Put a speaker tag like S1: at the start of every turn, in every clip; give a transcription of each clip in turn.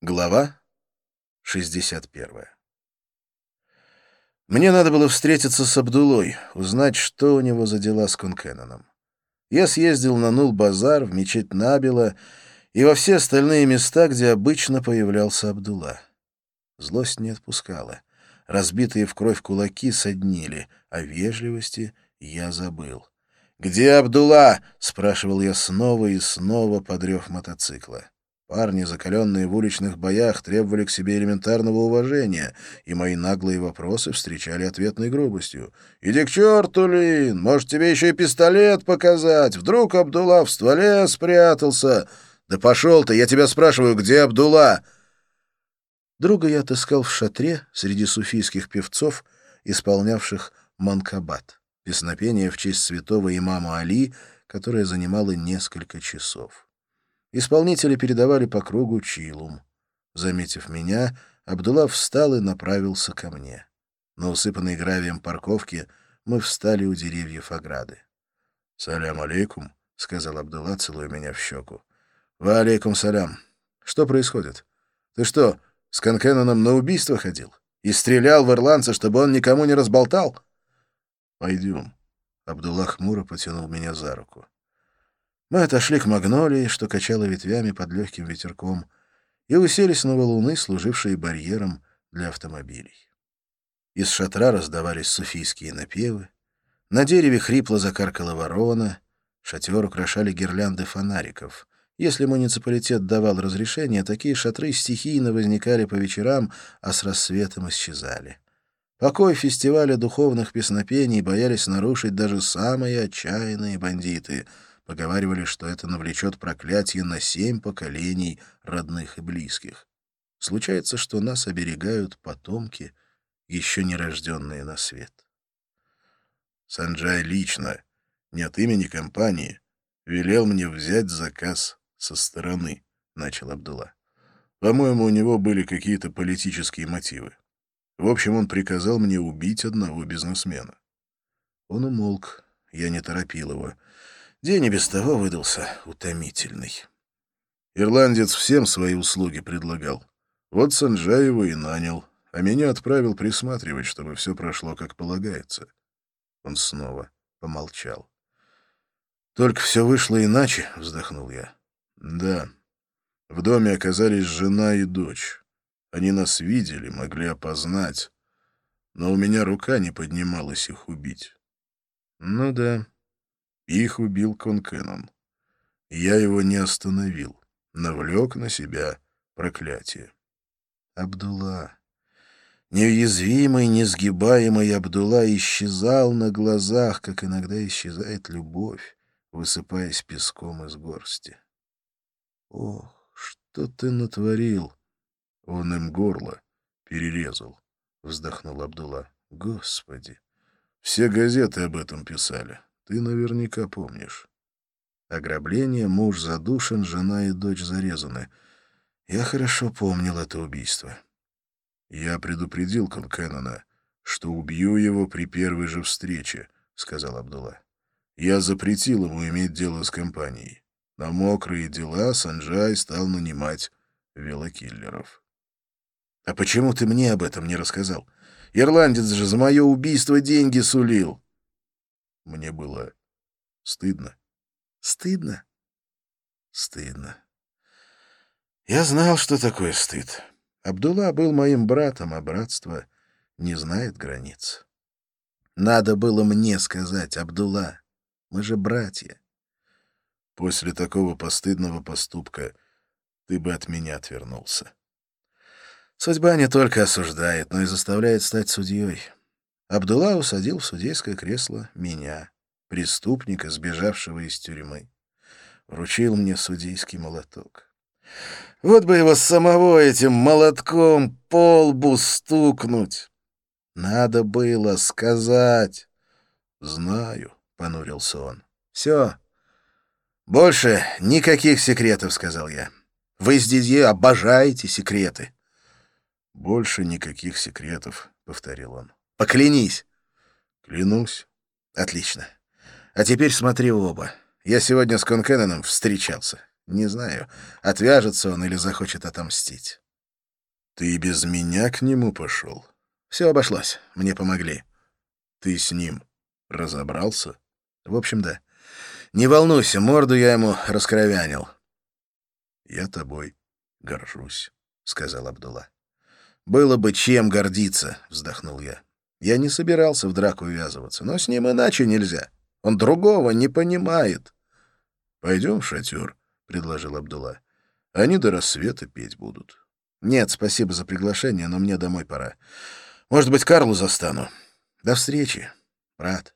S1: Глава 61. Мне надо было встретиться с Абдулой, узнать, что у него за дела с Конкеноном. Я съездил на Нул-базар, в мечеть Набила и во все остальные места, где обычно появлялся Абдулла. Злость не отпускала. Разбитые в кровь кулаки соднили, о вежливости я забыл. «Где Абдулла?» — спрашивал я снова и снова, подрев мотоцикла. Парни, закаленные в уличных боях, требовали к себе элементарного уважения, и мои наглые вопросы встречали ответной грубостью. «Иди к черту, Лин! Может, тебе еще и пистолет показать? Вдруг Абдулла в стволе спрятался? Да пошел ты, я тебя спрашиваю, где Абдулла?» Друга я отыскал в шатре среди суфийских певцов, исполнявших манкабат, песнопение в честь святого имама Али, которое занимало несколько часов. Исполнители передавали по кругу чилум. Заметив меня, Абдулла встал и направился ко мне. На усыпанной гравием парковке мы встали у деревьев ограды. «Салям алейкум», — сказал Абдулла, целуя меня в щеку. «Ва алейкум салям. Что происходит? Ты что, с Конкеноном на убийство ходил? И стрелял в ирландца, чтобы он никому не разболтал?» «Пойдем». Абдулла хмуро потянул меня за руку. Мы отошли к магнолии, что качало ветвями под легким ветерком, и уселись на валуны, служившие барьером для автомобилей. Из шатра раздавались суфийские напевы, на дереве хрипло закаркала ворона, шатер украшали гирлянды фонариков. Если муниципалитет давал разрешение, такие шатры стихийно возникали по вечерам, а с рассветом исчезали. Покой фестиваля духовных песнопений боялись нарушить даже самые отчаянные бандиты — поговаривали, что это навлечет проклятие на 7 поколений родных и близких. Случается, что нас оберегают потомки, еще не рожденные на свет. Санджай лично, не от имени компании, велел мне взять заказ со стороны, — начал Абдулла. По-моему, у него были какие-то политические мотивы. В общем, он приказал мне убить одного бизнесмена. Он умолк, я не торопил его. День и без того выдался утомительный. Ирландец всем свои услуги предлагал. Вот Санджай его и нанял, а меня отправил присматривать, чтобы все прошло как полагается. Он снова помолчал. «Только все вышло иначе», — вздохнул я. «Да, в доме оказались жена и дочь. Они нас видели, могли опознать, но у меня рука не поднималась их убить». «Ну да». Их убил Конкенон. Я его не остановил, навлек на себя проклятие. Абдулла. Неуязвимый, несгибаемый Абдулла исчезал на глазах, как иногда исчезает любовь, высыпаясь песком из горсти. «Ох, что ты натворил!» Он им горло перерезал, — вздохнул Абдулла. «Господи! Все газеты об этом писали. Ты наверняка помнишь. Ограбление, муж задушен, жена и дочь зарезаны. Я хорошо помнил это убийство. Я предупредил Конкенона, что убью его при первой же встрече, — сказал Абдулла. Я запретил ему иметь дело с компанией. На мокрые дела Санджай стал нанимать велокиллеров. А почему ты мне об этом не рассказал? Ирландец же за мое убийство деньги сулил. Мне было стыдно. Стыдно? Стыдно. Я знал, что такое стыд. Абдулла был моим братом, а братство не знает границ. Надо было мне сказать: Абдулла, мы же братья. После такого постыдного поступка ты бы от меня отвернулся. Судьба не только осуждает, но и заставляет стать судьей. Абдулла усадил в судейское кресло меня, преступника, сбежавшего из тюрьмы. Вручил мне судейский молоток. Вот бы его самого этим молотком по лбу стукнуть. Надо было сказать. Знаю, — понурился он. Все. Больше никаких секретов, — сказал я. Вы с Дидье обожаете секреты. Больше никаких секретов, — повторил он. Поклянись. Клянусь. Отлично. А теперь смотри в оба. Я сегодня с Конкеноном встречался. Не знаю, отвяжется он или захочет отомстить. Ты и без меня к нему пошел?
S2: Все обошлось, мне помогли.
S1: Ты с ним разобрался?
S2: В общем, да. Не волнуйся, морду я ему раскровянил.
S1: Я тобой горжусь, сказал Абдулла.
S2: Было бы чем гордиться, вздохнул я. Я не собирался в драку ввязываться, но с ним иначе нельзя. Он другого не понимает.
S1: Пойдем в шатер, предложил Абдулла. Они до рассвета петь будут.
S2: Нет, спасибо за приглашение, но мне домой пора. Может быть, Карлу застану. До встречи, брат.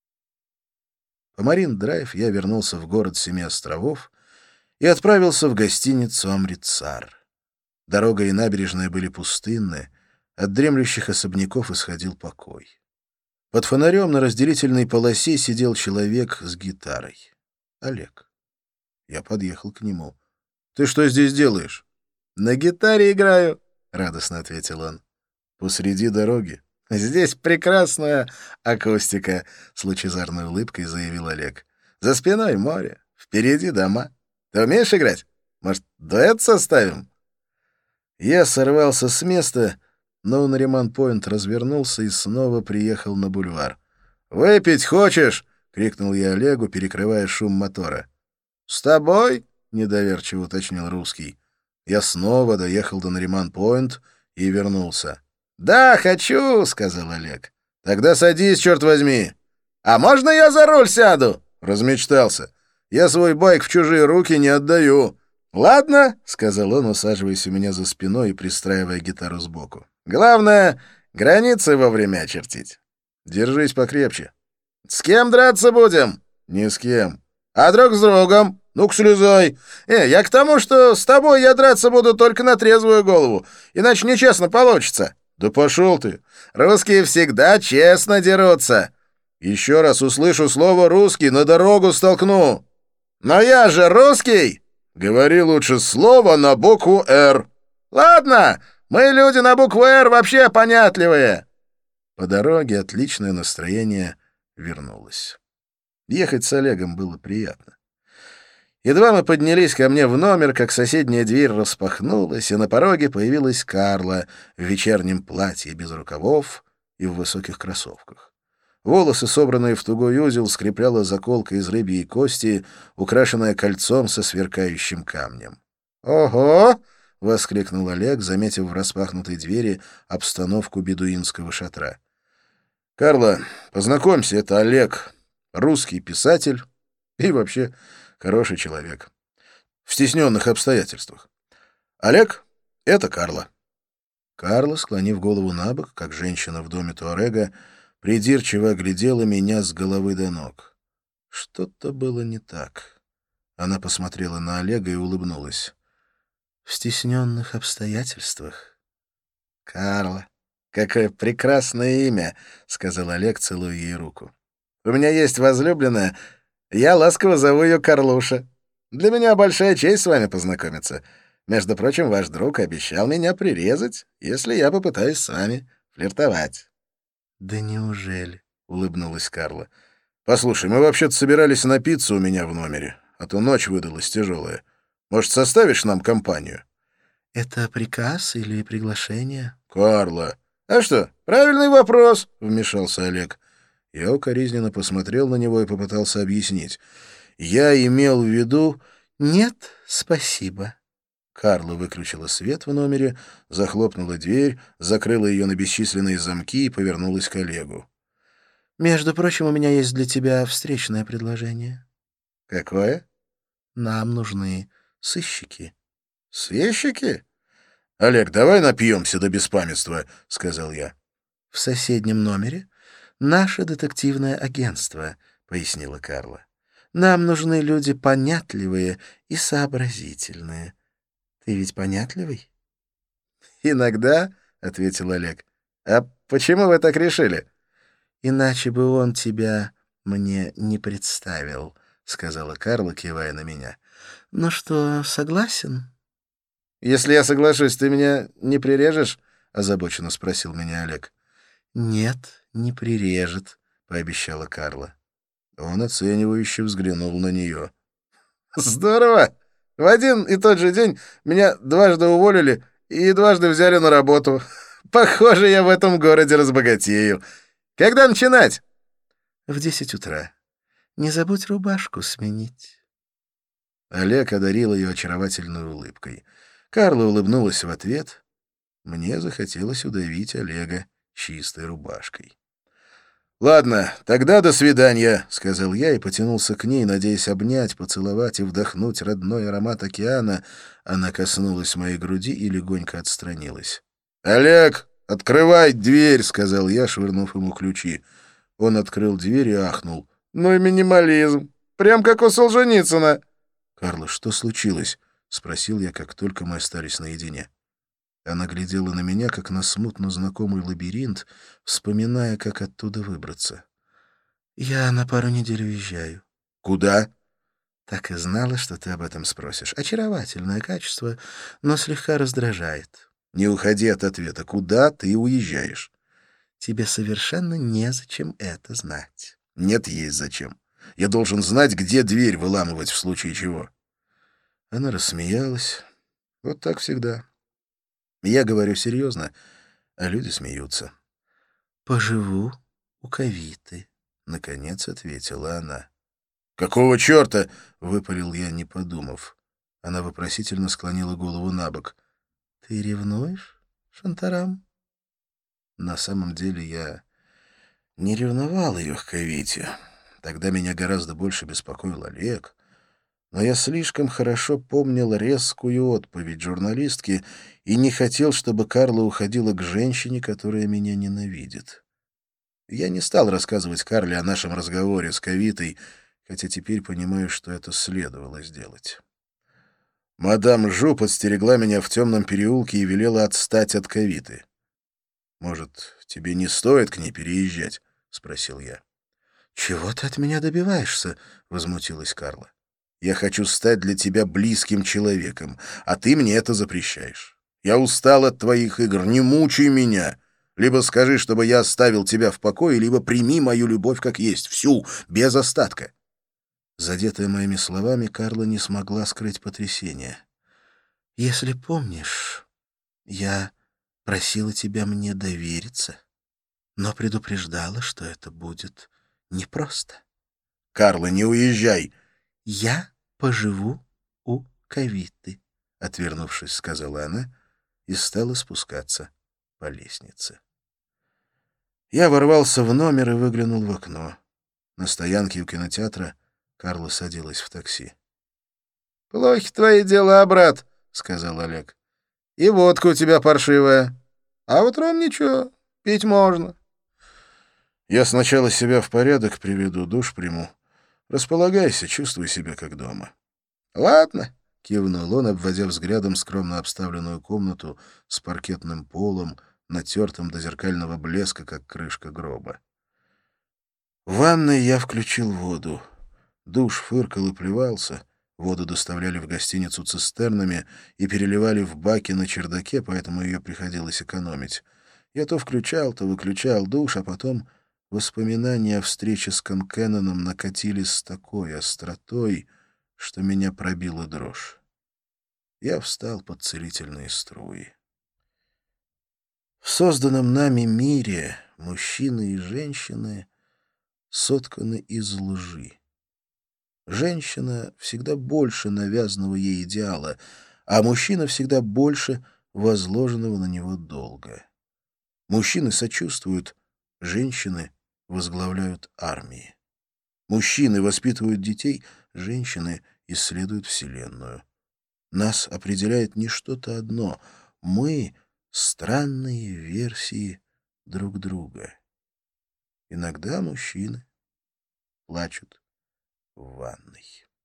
S2: По Марин-драйв я вернулся в город Семи островов и отправился в гостиницу «Амритсар». Дорога и набережная были пустынны, от дремлющих особняков исходил покой. Под фонарем на разделительной полосе сидел человек с гитарой. Олег. Я подъехал к нему. «Ты что здесь делаешь?» «На гитаре играю», — радостно ответил он.
S1: «Посреди дороги?»
S2: «Здесь прекрасная акустика», — с лучезарной улыбкой заявил Олег. «За спиной море, впереди дома. Ты умеешь играть? Может, дуэт составим?» Я сорвался с места, но Нариман-Пойнт развернулся и снова приехал на бульвар. «Выпить хочешь?» — крикнул я Олегу, перекрывая шум мотора. «С тобой?» — недоверчиво уточнил русский. Я снова доехал до Нариман-Пойнт и вернулся. «Да, хочу!» — сказал Олег. «Тогда садись, черт возьми!» «А можно я за руль сяду?» — размечтался. «Я свой байк в чужие руки не отдаю». «Ладно», — сказал он, усаживаясь у меня за спиной и пристраивая гитару сбоку. «Главное, границы вовремя очертить. Держись покрепче». «С кем драться будем?» «Ни с кем». «А друг с другом? Ну-ка, слезай. Я к тому, что с тобой я драться буду только на трезвую голову, иначе нечестно получится». «Да пошел ты! Русские всегда честно дерутся. Еще раз услышу слово «русский», на дорогу столкну». «Но я же русский!» «Говори лучше слово на букву «Р». «Ладно, мы люди на букву «Р» вообще понятливые». По дороге отличное настроение вернулось. Ехать с Олегом было приятно. Едва мы поднялись ко мне в номер, как соседняя дверь распахнулась, и на пороге появилась Карла в вечернем платье без рукавов и в высоких кроссовках. Волосы, собранные в тугой узел, скрепляла заколка из рыбьей кости, украшенная кольцом со сверкающим камнем. «Ого!» — воскликнул Олег, заметив в распахнутой двери обстановку бедуинского шатра. «Карла, познакомься, это Олег, русский писатель и вообще хороший человек. В стесненных обстоятельствах. Олег — это Карла». Карла, склонив голову набок, как женщина в доме Туарега, придирчиво оглядела меня с головы до ног. Что-то было не так. Она посмотрела на Олега и улыбнулась. «В стесненных обстоятельствах?» «Карла, какое прекрасное имя!» — сказал Олег, целуя ей руку. «У меня есть возлюбленная. Я ласково зову ее Карлуша. Для меня большая честь с вами познакомиться. Между прочим, ваш друг обещал меня прирезать, если я попытаюсь с вами флиртовать». «Да неужели?» — улыбнулась Карла. «Послушай, мы вообще-то собирались напиться у меня в номере, а то ночь выдалась тяжелая. Может, составишь нам компанию?» «Это приказ или приглашение?» «Карла». «А что, правильный вопрос», — вмешался Олег. Я укоризненно посмотрел на него и попытался объяснить. «Я имел в виду...» «Нет, спасибо». Карла выключила свет в номере, захлопнула дверь, закрыла ее на бесчисленные замки и повернулась к Олегу. «Между прочим, у меня есть для тебя встречное предложение». «Какое?» «Нам нужны сыщики». «Сыщики? Олег, давай напьемся до беспамятства», — сказал я. «В соседнем номере наше детективное агентство», — пояснила Карла. «Нам нужны люди понятливые и сообразительные. Ты ведь понятливый?» «Иногда», — ответил Олег. «А почему вы так решили?» «Иначе бы он тебя мне не представил», — сказала Карла, кивая на меня. «Ну что, согласен?» «Если я соглашусь, ты меня не прирежешь?» — озабоченно спросил меня Олег. «Нет, не прирежет», — пообещала Карла. Он оценивающе взглянул на нее. «Здорово! В один и тот же день меня дважды уволили и дважды взяли на работу. Похоже, я в этом городе разбогатею. Когда начинать? В 10 утра. Не забудь рубашку сменить. Олег одарил ее очаровательной улыбкой. Карла улыбнулась в ответ. Мне захотелось удавить Олега чистой рубашкой. «Ладно, тогда до свидания», — сказал я и потянулся к ней, надеясь обнять, поцеловать и вдохнуть родной аромат океана. Она коснулась моей груди и легонько отстранилась. «Олег, открывай дверь», — сказал я, швырнув ему ключи. Он открыл дверь и ахнул. «Ну и минимализм. Прям как у Солженицына». «Карла, что случилось?» — спросил я, как только мы остались наедине. Она глядела на меня, как на смутно знакомый лабиринт, вспоминая, как оттуда выбраться. «Я на пару недель уезжаю». «Куда?» «Так и знала, что ты об этом спросишь. Очаровательное качество, но слегка раздражает». «Не уходи от ответа. Куда ты уезжаешь?» «Тебе совершенно незачем это знать». «Нет, есть зачем. Я должен знать, где дверь выламывать в случае чего». Она рассмеялась. Вот так всегда. Я говорю серьезно, а люди смеются. «Поживу у Кавиты», — наконец ответила она. «Какого черта?» — выпалил я, не подумав. Она вопросительно склонила голову на бок. «Ты ревнуешь, Шантарам?» На самом деле я не ревновал ее к Кавите. Тогда меня гораздо больше беспокоил Олег. Но я слишком хорошо помнил резкую отповедь журналистки и не хотел, чтобы Карла уходила к женщине, которая меня ненавидит. Я не стал рассказывать Карле о нашем разговоре с Кавитой, хотя теперь понимаю, что это следовало сделать. Мадам Жу подстерегла меня в темном переулке и велела отстать от Кавиты. «Может, тебе не стоит к ней переезжать?» — спросил я. «Чего ты от меня добиваешься?» — возмутилась Карла. «Я хочу стать для тебя близким человеком, а ты мне это запрещаешь. Я устал от твоих игр, не мучай меня. Либо скажи, чтобы я оставил тебя в покое, либо прими мою любовь как есть, всю, без остатка». Задетая моими словами, Карла не смогла скрыть потрясение. «Если помнишь, я просила тебя мне довериться, но предупреждала, что это будет непросто». «Карла, не уезжай!» «Я поживу у Кавиты», — отвернувшись, сказала она и стала спускаться по лестнице. Я ворвался в номер и выглянул в окно. На стоянке у кинотеатра Карла садилась в такси. «Плохи твои дела, брат», — сказал Олег. «И водка у тебя паршивая. А утром ничего, пить можно». «Я сначала себя в порядок приведу, душ приму. Располагайся, чувствуй себя как дома». «Ладно», — кивнул он, обводя взглядом скромно обставленную комнату с паркетным полом, натертым до зеркального блеска, как крышка гроба. В ванной я включил воду. Душ фыркал и плевался. Воду доставляли в гостиницу цистернами и переливали в баки на чердаке, поэтому ее приходилось экономить. Я то включал, то выключал душ, а потом воспоминания о встрече с Конкеноном накатились с такой остротой, что меня пробила дрожь. Я встал под целительные струи. В созданном нами мире мужчины и женщины сотканы из лжи. Женщина всегда больше навязанного ей идеала, а мужчина всегда больше возложенного на него долга. Мужчины сочувствуют, женщины возглавляют армии. Мужчины воспитывают детей, женщины исследуют Вселенную. Нас определяет не что-то одно. Мы — странные версии друг друга. Иногда мужчины плачут в ванной.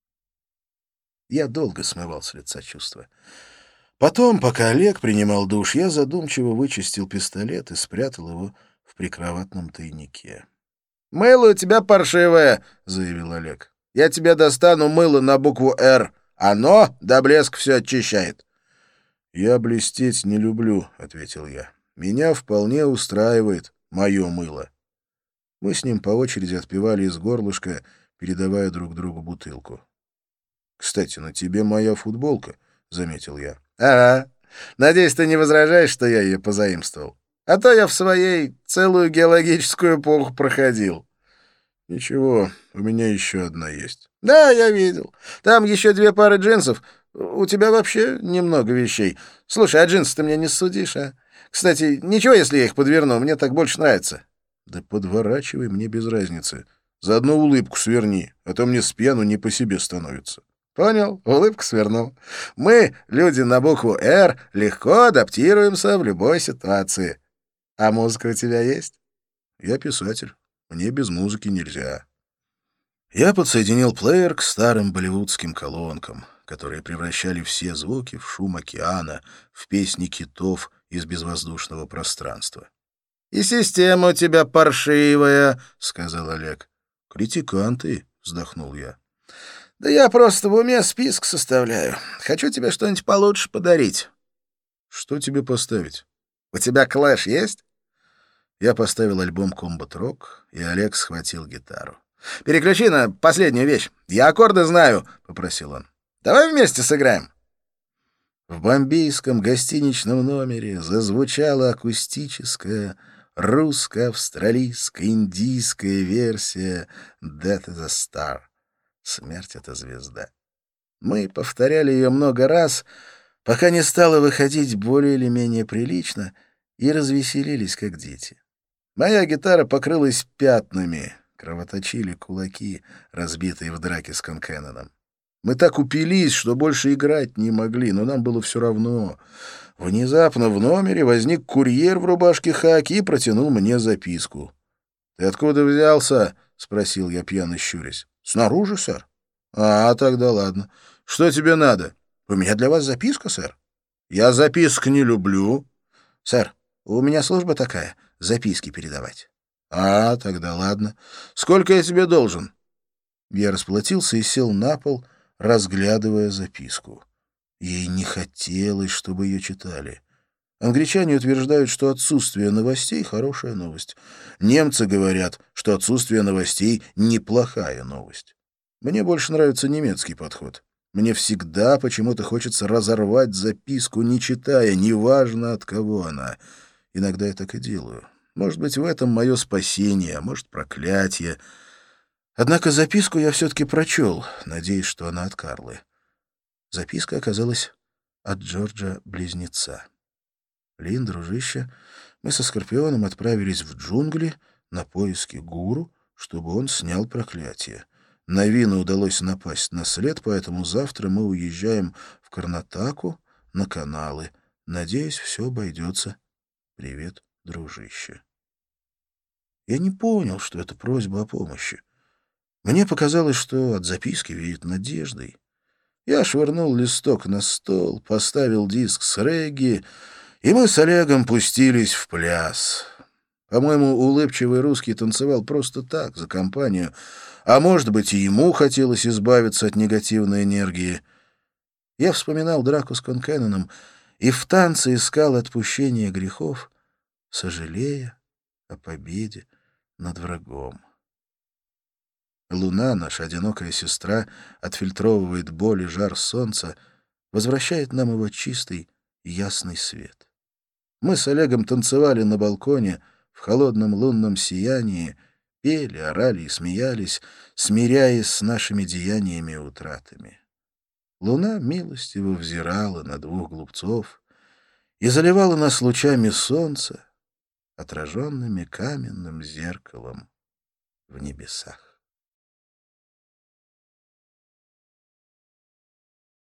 S2: Я долго смывал с лица чувства. Потом, пока Олег принимал душ, я задумчиво вычистил пистолет и спрятал его в прикроватном тайнике. «Мыло у тебя паршивое», — заявил Олег. «Я тебе достану мыло на букву «Р». Оно до блеска все очищает». «Я блестеть не люблю», — ответил я. «Меня вполне устраивает мое мыло». Мы с ним по очереди отпивали из горлышка, передавая друг другу бутылку. «Кстати, на тебе моя футболка», — заметил я. «Ага, Надеюсь, ты не возражаешь, что я ее позаимствовал? А то я в своей целую геологическую эпоху проходил.
S1: Ничего, у меня еще одна есть.
S2: Да, я видел. Там еще 2 пары джинсов. У тебя вообще немного вещей. Слушай, а джинсы ты мне не судишь, а? Кстати, ничего, если я их подверну, мне так больше нравится.
S1: Да подворачивай, мне без разницы. Заодно улыбку сверни, а то мне с пьяну не по себе становится.
S2: Понял, улыбку свернул. Мы, люди на букву «Р», легко адаптируемся в любой ситуации. А музыка у тебя есть?
S1: Я писатель. Мне без музыки нельзя. Я подсоединил плеер к старым болливудским колонкам, которые превращали все звуки в шум океана, в песни китов из безвоздушного пространства.
S2: — И система у тебя паршивая, — сказал Олег.
S1: — Критикан ты, — вздохнул я.
S2: — Да я просто в уме список составляю. Хочу тебе что-нибудь получше подарить.
S1: — Что тебе поставить?
S2: — У тебя клэш есть?
S1: Я поставил альбом Combat Rock, и Олег схватил гитару.
S2: — Переключи на последнюю вещь. Я аккорды знаю, — попросил он. — Давай вместе сыграем.
S1: В бомбейском гостиничном номере зазвучала акустическая русско-австралийско-индийская версия «Death is a Star» — «Смерть — это звезда». Мы повторяли ее много раз, пока не стало выходить более или менее прилично, и развеселились, как дети. Моя гитара покрылась пятнами, кровоточили кулаки, разбитые в драке с Конкенноном. Мы так упились, что больше играть не могли, но нам было все равно. Внезапно в номере возник курьер в рубашке хаки и протянул мне записку. — Ты откуда взялся? — спросил я, пьяно щурясь. — Снаружи, сэр. — А, тогда ладно. Что тебе надо? — У меня для вас записка, сэр. — Я записок не люблю. — Сэр, у меня служба такая — записки передавать. — А, тогда ладно. Сколько я тебе должен? Я расплатился и сел на пол, разглядывая записку. Ей не хотелось, чтобы ее читали. Англичане утверждают, что отсутствие новостей — хорошая новость. Немцы говорят, что отсутствие новостей — неплохая новость. Мне больше нравится немецкий подход. Мне всегда почему-то хочется разорвать записку, не читая, неважно от кого она. Иногда я так и делаю. Может быть, в этом мое спасение, а может, проклятие. Однако записку я все-таки прочел, надеясь, что она от Карлы. Записка оказалась от Джорджа-близнеца. «Лин, дружище, мы со Скорпионом отправились в джунгли на поиски гуру, чтобы он снял проклятие. Навину удалось напасть на след, поэтому завтра мы уезжаем в Карнатаку на каналы. Надеюсь, все обойдется. Привет, дружище». Я не понял, что это просьба о помощи. Мне показалось, что от записки веет надеждой. Я швырнул листок на стол, поставил диск с регги, и мы с Олегом пустились в пляс. По-моему, улыбчивый русский танцевал просто так, за компанию, а может быть, и ему хотелось избавиться от негативной энергии. Я вспоминал драку с Конкенноном и в танце искал отпущения грехов, сожалея о победе над врагом. Луна, наша одинокая сестра, отфильтровывает боль и жар солнца, возвращает нам его чистый, ясный свет. Мы с Олегом танцевали на балконе в холодном лунном сиянии, пели, орали и смеялись, смиряясь с нашими деяниями и утратами. Луна милостиво взирала на 2 глупцов и заливала нас лучами солнца, отраженными каменным зеркалом в небесах.